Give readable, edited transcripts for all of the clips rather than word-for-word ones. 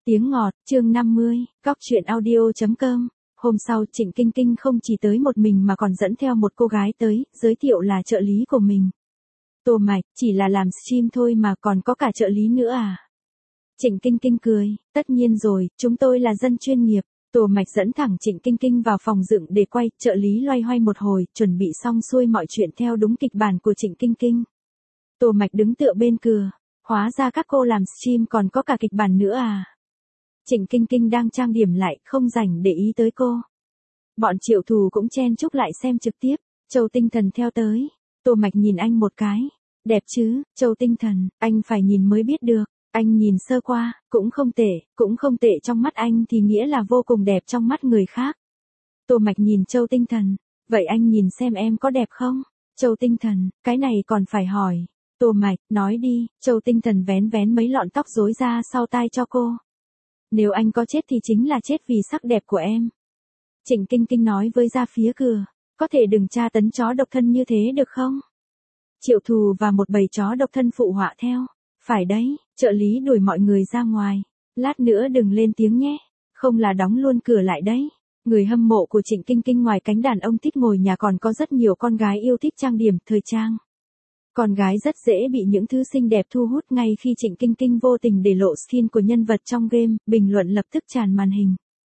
Tiếng ngọt, chương 50, Cóc truyện audio.com. Hôm sau Trịnh Kinh Kinh không chỉ tới một mình mà còn dẫn theo một cô gái tới, giới thiệu là trợ lý của mình. Tô Mạch, chỉ là làm stream thôi mà còn có cả trợ lý nữa à? Trịnh Kinh Kinh cười, tất nhiên rồi, chúng tôi là dân chuyên nghiệp. Tô Mạch dẫn thẳng Trịnh Kinh Kinh vào phòng dựng để quay, trợ lý loay hoay một hồi, chuẩn bị xong xuôi mọi chuyện theo đúng kịch bản của Trịnh Kinh Kinh. Tô Mạch đứng tựa bên cửa, hóa ra các cô làm stream còn có cả kịch bản nữa à? Trịnh Kinh Kinh đang trang điểm lại, không rảnh để ý tới cô. Bọn Triệu Thù cũng chen chúc lại xem trực tiếp, Châu Tinh Thần theo tới. Tô Mạch nhìn anh một cái. Đẹp chứ, Châu Tinh Thần, anh phải nhìn mới biết được. Anh nhìn sơ qua, cũng không tệ trong mắt anh thì nghĩa là vô cùng đẹp trong mắt người khác. Tô Mạch nhìn Châu Tinh Thần, vậy anh nhìn xem em có đẹp không? Châu Tinh Thần, cái này còn phải hỏi. Tô Mạch, nói đi, Châu Tinh Thần vén mấy lọn tóc rối ra sau tai cho cô. Nếu anh có chết thì chính là chết vì sắc đẹp của em. Trịnh Kinh Kinh nói với ra phía cửa, có thể đừng tra tấn chó độc thân như thế được không? Triệu Thù và một bầy chó độc thân phụ họa theo. Phải đấy, trợ lý đuổi mọi người ra ngoài. Lát nữa đừng lên tiếng nhé, không là đóng luôn cửa lại đấy. Người hâm mộ của Trịnh Kinh Kinh ngoài cánh đàn ông thích ngồi nhà còn có rất nhiều con gái yêu thích trang điểm, thời trang. Con gái rất dễ bị những thứ xinh đẹp thu hút, ngay khi Trịnh Kinh Kinh vô tình để lộ skin của nhân vật trong game, bình luận lập tức tràn màn hình.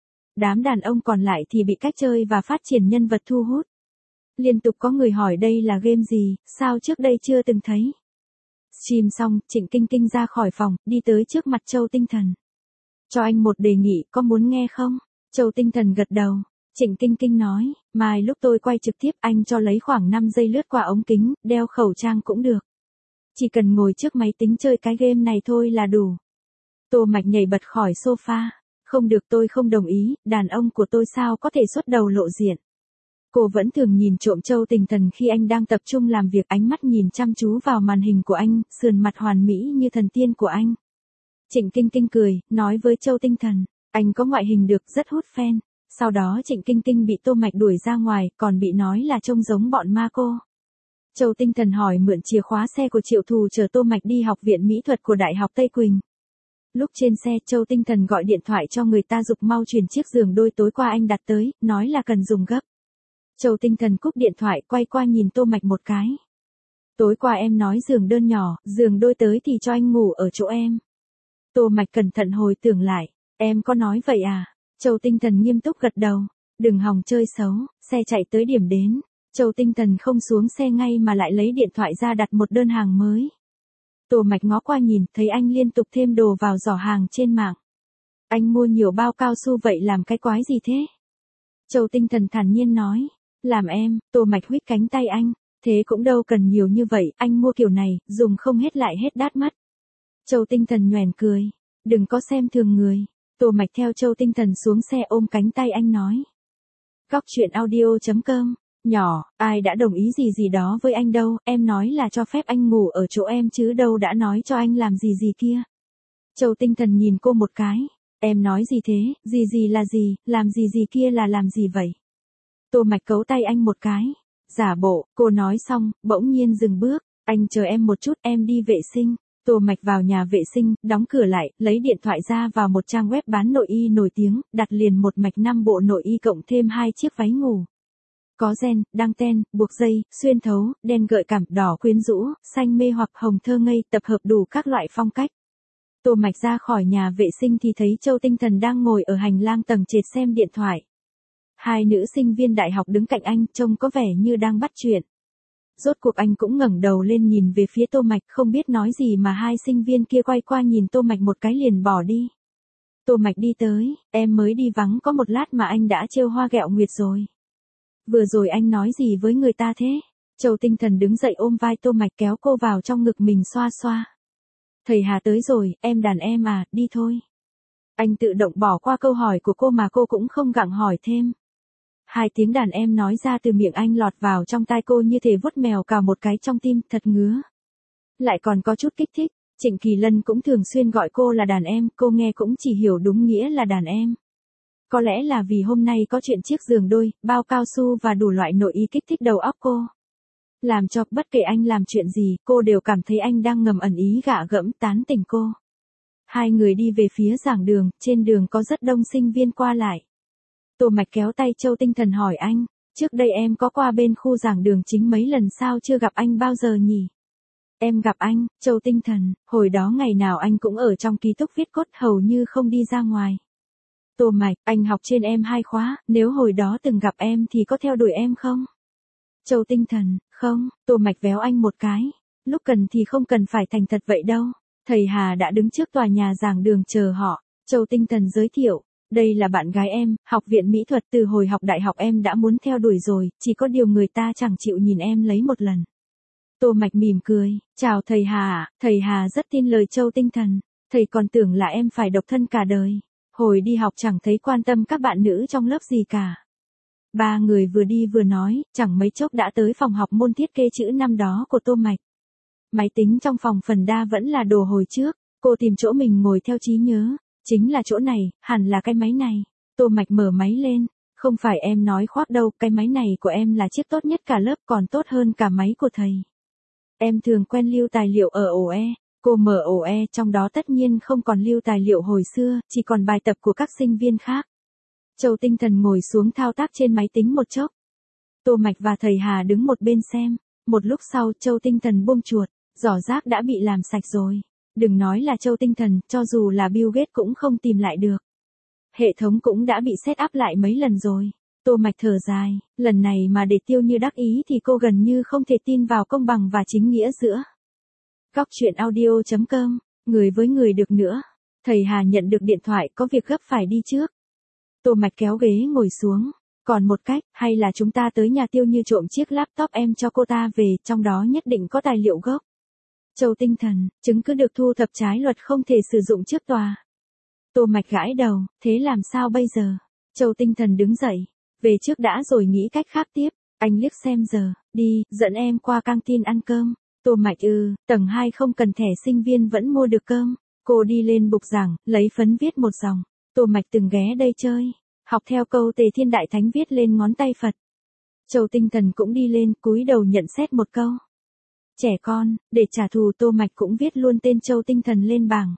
Đám đàn ông còn lại thì bị cách chơi và phát triển nhân vật thu hút. Liên tục có người hỏi đây là game gì, sao trước đây chưa từng thấy. Stream xong, Trịnh Kinh Kinh ra khỏi phòng, đi tới trước mặt Châu Tinh Thần. Cho anh một đề nghị, có muốn nghe không? Châu Tinh Thần gật đầu. Trịnh Kinh Kinh nói, mai lúc tôi quay trực tiếp anh cho lấy khoảng 5 giây lướt qua ống kính, đeo khẩu trang cũng được. Chỉ cần ngồi trước máy tính chơi cái game này thôi là đủ. Tô Mạch nhảy bật khỏi sofa. Không được, tôi không đồng ý, đàn ông của tôi sao có thể xuất đầu lộ diện. Cô vẫn thường nhìn trộm Châu Tinh Thần khi anh đang tập trung làm việc, ánh mắt nhìn chăm chú vào màn hình của anh, sườn mặt hoàn mỹ như thần tiên của anh. Trịnh Kinh Kinh cười, nói với Châu Tinh Thần, anh có ngoại hình được, rất hút fan. Sau đó Trịnh Kinh Kinh bị Tô Mạch đuổi ra ngoài, còn bị nói là trông giống bọn ma cô. Châu Tinh Thần hỏi mượn chìa khóa xe của Triệu Thù chở Tô Mạch đi học viện mỹ thuật của Đại học Tây Quỳnh. Lúc trên xe, Châu Tinh Thần gọi điện thoại cho người ta giục mau chuyển chiếc giường đôi tối qua anh đặt tới, nói là cần dùng gấp. Châu Tinh Thần cúp điện thoại, quay qua nhìn Tô Mạch một cái. Tối qua em nói giường đơn nhỏ, giường đôi tới thì cho anh ngủ ở chỗ em. Tô Mạch cẩn thận hồi tưởng lại, em có nói vậy à? Châu Tinh Thần nghiêm túc gật đầu, đừng hòng chơi xấu, xe chạy tới điểm đến. Châu Tinh Thần không xuống xe ngay mà lại lấy điện thoại ra đặt một đơn hàng mới. Tô Mạch ngó qua nhìn, thấy anh liên tục thêm đồ vào giỏ hàng trên mạng. Anh mua nhiều bao cao su vậy làm cái quái gì thế? Châu Tinh Thần thản nhiên nói, làm em. Tô Mạch huýt cánh tay anh, thế cũng đâu cần nhiều như vậy, anh mua kiểu này, dùng không hết lại hết đắt mắt. Châu Tinh Thần nhoẻn cười, đừng có xem thường người. Tô Mạch theo Châu Tinh Thần xuống xe ôm cánh tay anh nói. Cóc truyện audio.com, nhỏ, ai đã đồng ý gì đó với anh đâu, em nói là cho phép anh ngủ ở chỗ em chứ đâu đã nói cho anh làm gì kia. Châu Tinh Thần nhìn cô một cái, em nói gì thế, gì là gì, làm gì kia là làm gì vậy? Tô Mạch cấu tay anh một cái, giả bộ, cô nói xong, bỗng nhiên dừng bước, anh chờ em một chút, em đi vệ sinh. Tô Mạch vào nhà vệ sinh, đóng cửa lại, lấy điện thoại ra vào một trang web bán nội y nổi tiếng, đặt liền một mạch 5 bộ nội y cộng thêm 2 chiếc váy ngủ. Có ren, đăng ten, buộc dây, xuyên thấu, đen gợi cảm, đỏ quyến rũ, xanh mê hoặc hồng thơ ngây, tập hợp đủ các loại phong cách. Tô Mạch ra khỏi nhà vệ sinh thì thấy Châu Tinh Thần đang ngồi ở hành lang tầng trệt xem điện thoại. Hai nữ sinh viên đại học đứng cạnh anh, trông có vẻ như đang bắt chuyện. Rốt cuộc anh cũng ngẩng đầu lên nhìn về phía Tô Mạch, không biết nói gì mà hai sinh viên kia quay qua nhìn Tô Mạch một cái liền bỏ đi. Tô Mạch đi tới, em mới đi vắng có một lát mà anh đã trêu hoa ghẹo nguyệt rồi. Vừa rồi anh nói gì với người ta thế? Châu Tinh Thần đứng dậy ôm vai Tô Mạch kéo cô vào trong ngực mình xoa xoa. Thầy Hà tới rồi, em đàn em à, đi thôi. Anh tự động bỏ qua câu hỏi của cô mà cô cũng không gặng hỏi thêm. Hai tiếng đàn em nói ra từ miệng anh lọt vào trong tai cô như thể vuốt mèo cào một cái trong tim, thật ngứa. Lại còn có chút kích thích, Trịnh Kỳ Lân cũng thường xuyên gọi cô là đàn em, cô nghe cũng chỉ hiểu đúng nghĩa là đàn em. Có lẽ là vì hôm nay có chuyện chiếc giường đôi, bao cao su và đủ loại nội y kích thích đầu óc cô. Làm cho bất kể anh làm chuyện gì, cô đều cảm thấy anh đang ngầm ẩn ý gạ gẫm tán tỉnh cô. Hai người đi về phía giảng đường, trên đường có rất đông sinh viên qua lại. Tô Mạch kéo tay Châu Tinh Thần hỏi anh, trước đây em có qua bên khu giảng đường chính mấy lần sao chưa gặp anh bao giờ nhỉ? Em gặp anh, Châu Tinh Thần, hồi đó ngày nào anh cũng ở trong ký túc viết code hầu như không đi ra ngoài. Tô Mạch, anh học trên em 2 khóa, nếu hồi đó từng gặp em thì có theo đuổi em không? Châu Tinh Thần, không, Tô Mạch véo anh một cái, lúc cần thì không cần phải thành thật vậy đâu. Thầy Hà đã đứng trước tòa nhà giảng đường chờ họ. Châu Tinh Thần giới thiệu, đây là bạn gái em, học viện mỹ thuật, từ hồi học đại học em đã muốn theo đuổi rồi, chỉ có điều người ta chẳng chịu nhìn em lấy một lần. Tô Mạch mỉm cười, chào thầy Hà ạ. Thầy Hà rất tin lời Châu Tinh Thần, thầy còn tưởng là em phải độc thân cả đời. Hồi đi học chẳng thấy quan tâm các bạn nữ trong lớp gì cả. Ba người vừa đi vừa nói, chẳng mấy chốc đã tới phòng học môn thiết kế chữ năm đó của Tô Mạch. Máy tính trong phòng phần đa vẫn là đồ hồi trước, cô tìm chỗ mình ngồi theo trí nhớ, chính là chỗ này, hẳn là cái máy này. Tô Mạch mở máy lên, không phải em nói khoác đâu, cái máy này của em là chiếc tốt nhất cả lớp, còn tốt hơn cả máy của thầy. Em thường quen lưu tài liệu ở ổ E, cô mở ổ E, trong đó tất nhiên không còn lưu tài liệu hồi xưa, chỉ còn bài tập của các sinh viên khác. Châu Tinh Thần ngồi xuống thao tác trên máy tính một chốc. Tô Mạch và thầy Hà đứng một bên xem, một lúc sau Châu Tinh Thần buông chuột, giỏ rác đã bị làm sạch rồi. Đừng nói là Châu Tinh Thần, cho dù là Bill Gates cũng không tìm lại được. Hệ thống cũng đã bị set up lại mấy lần rồi. Tô Mạch thở dài, lần này mà để Tiêu Như đắc ý thì cô gần như không thể tin vào công bằng và chính nghĩa giữa. Góc truyện audio.com, người với người được nữa. Thầy Hà nhận được điện thoại, có việc gấp phải đi trước. Tô Mạch kéo ghế ngồi xuống. Còn một cách, hay là chúng ta tới nhà Tiêu Như trộm chiếc laptop em cho cô ta về, trong đó nhất định có tài liệu gốc. Châu Tinh Thần, chứng cứ được thu thập trái luật không thể sử dụng trước tòa. Tô Mạch gãi đầu, thế làm sao bây giờ? Châu Tinh Thần đứng dậy, về trước đã rồi nghĩ cách khác tiếp. Anh liếc xem giờ, đi, dẫn em qua căng tin ăn cơm. Tô Mạch tầng 2 không cần thẻ sinh viên vẫn mua được cơm. Cô đi lên bục giảng, lấy phấn viết một dòng. Tô Mạch từng ghé đây chơi, học theo câu Tề Thiên Đại Thánh viết lên ngón tay Phật. Châu Tinh Thần cũng đi lên, cúi đầu nhận xét một câu. Trẻ con, để trả thù Tô Mạch cũng viết luôn tên Châu Tinh Thần lên bảng.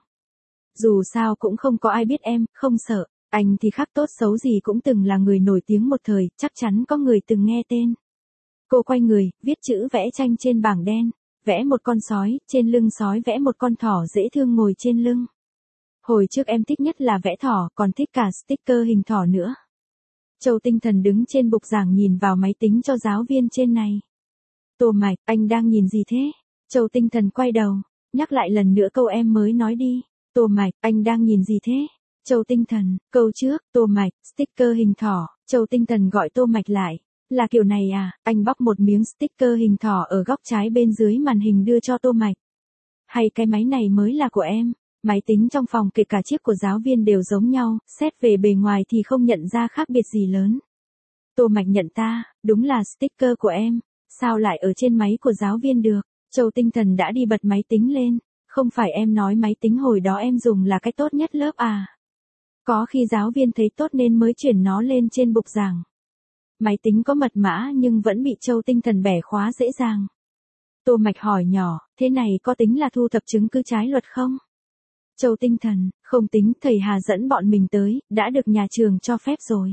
Dù sao cũng không có ai biết em, không sợ, anh thì khác tốt xấu gì cũng từng là người nổi tiếng một thời, chắc chắn có người từng nghe tên. Cô quay người, viết chữ vẽ tranh trên bảng đen, vẽ một con sói, trên lưng sói vẽ một con thỏ dễ thương ngồi trên lưng. Hồi trước em thích nhất là vẽ thỏ, còn thích cả sticker hình thỏ nữa. Châu Tinh Thần đứng trên bục giảng nhìn vào máy tính cho giáo viên trên này. Tô Mạch, anh đang nhìn gì thế? Châu Tinh Thần quay đầu, nhắc lại lần nữa câu em mới nói đi. Tô Mạch, anh đang nhìn gì thế? Châu Tinh Thần, câu trước, Tô Mạch, sticker hình thỏ. Châu Tinh Thần gọi Tô Mạch lại. Là kiểu này à? Anh bóc một miếng sticker hình thỏ ở góc trái bên dưới màn hình đưa cho Tô Mạch. Hay cái máy này mới là của em? Máy tính trong phòng kể cả chiếc của giáo viên đều giống nhau, xét về bề ngoài thì không nhận ra khác biệt gì lớn. Tô Mạch nhận ta, đúng là sticker của em, sao lại ở trên máy của giáo viên được? Châu Tinh Thần đã đi bật máy tính lên, không phải em nói máy tính hồi đó em dùng là cái tốt nhất lớp à? Có khi giáo viên thấy tốt nên mới chuyển nó lên trên bục giảng. Máy tính có mật mã nhưng vẫn bị Châu Tinh Thần bẻ khóa dễ dàng. Tô Mạch hỏi nhỏ, thế này có tính là thu thập chứng cứ trái luật không? Châu Tinh Thần, không tính, thầy Hà dẫn bọn mình tới, đã được nhà trường cho phép rồi.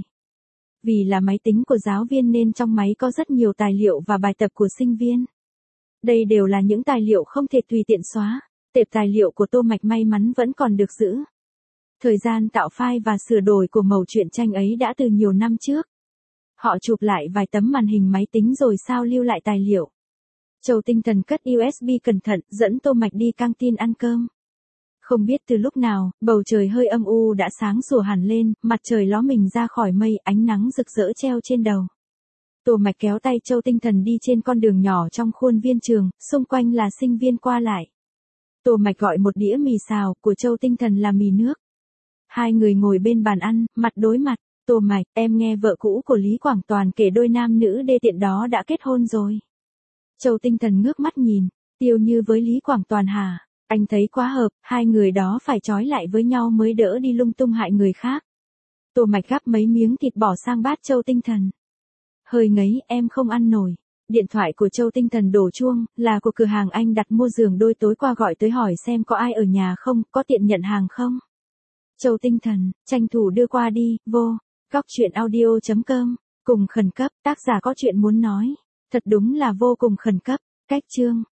Vì là máy tính của giáo viên nên trong máy có rất nhiều tài liệu và bài tập của sinh viên. Đây đều là những tài liệu không thể tùy tiện xóa, tệp tài liệu của Tô Mạch may mắn vẫn còn được giữ. Thời gian tạo file và sửa đổi của mẩu truyện tranh ấy đã từ nhiều năm trước. Họ chụp lại vài tấm màn hình máy tính rồi sao lưu lại tài liệu. Châu Tinh Thần cất USB cẩn thận, dẫn Tô Mạch đi căng tin ăn cơm. Không biết từ lúc nào, bầu trời hơi âm u đã sáng sủa hẳn lên, mặt trời ló mình ra khỏi mây, ánh nắng rực rỡ treo trên đầu. Tô Mạch kéo tay Châu Tinh Thần đi trên con đường nhỏ trong khuôn viên trường, xung quanh là sinh viên qua lại. Tô Mạch gọi một đĩa mì xào, của Châu Tinh Thần là mì nước. Hai người ngồi bên bàn ăn, mặt đối mặt. Tô Mạch, em nghe vợ cũ của Lý Quảng Toàn kể đôi nam nữ đê tiện đó đã kết hôn rồi. Châu Tinh Thần ngước mắt nhìn, Tiêu Như với Lý Quảng Toàn hả? Anh thấy quá hợp, hai người đó phải trói lại với nhau mới đỡ đi lung tung hại người khác. Tô Mạch gắp mấy miếng thịt bỏ sang bát Châu Tinh Thần. Hơi ngấy, em không ăn nổi. Điện thoại của Châu Tinh Thần đổ chuông, là của cửa hàng anh đặt mua giường đôi tối qua gọi tới hỏi xem có ai ở nhà không, có tiện nhận hàng không. Châu Tinh Thần, tranh thủ đưa qua đi, vô. Góc chuyện audio.com, cùng khẩn cấp, tác giả có chuyện muốn nói. Thật đúng là vô cùng khẩn cấp. Cách chương.